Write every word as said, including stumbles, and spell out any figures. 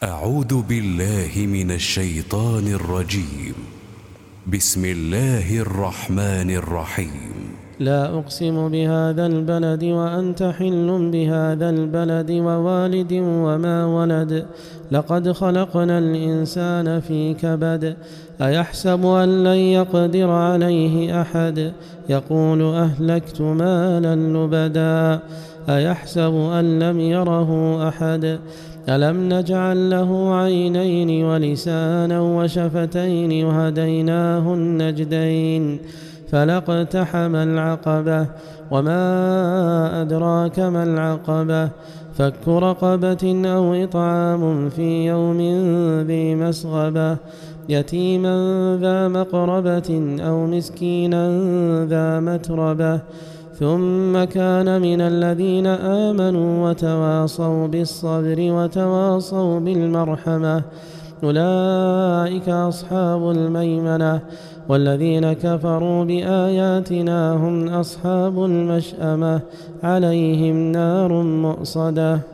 أعوذ بالله من الشيطان الرجيم. بسم الله الرحمن الرحيم. لا أقسم بهذا البلد وأنت حل بهذا البلد ووالد وما ولد لقد خلقنا الإنسان في كبد أيحسب أن لن يقدر عليه أحد يقول أهلكت مالا لبدا أيحسب أن لم يره أحد ألم نجعل له عينين ولسانا وشفتين وهديناه النجدين فلاقتحم العقبة وما أدراك ما العقبة فك رقبة أو إطعام في يوم ذي مسغبة يتيما ذا مقربة أو مسكينا ذا متربة ثم كان من الذين آمنوا وتواصوا بالصبر وتواصوا بالمرحمة أولئك أصحاب الميمنة والذين كفروا بآياتنا هم أصحاب المشأمة عليهم نار مؤصدة.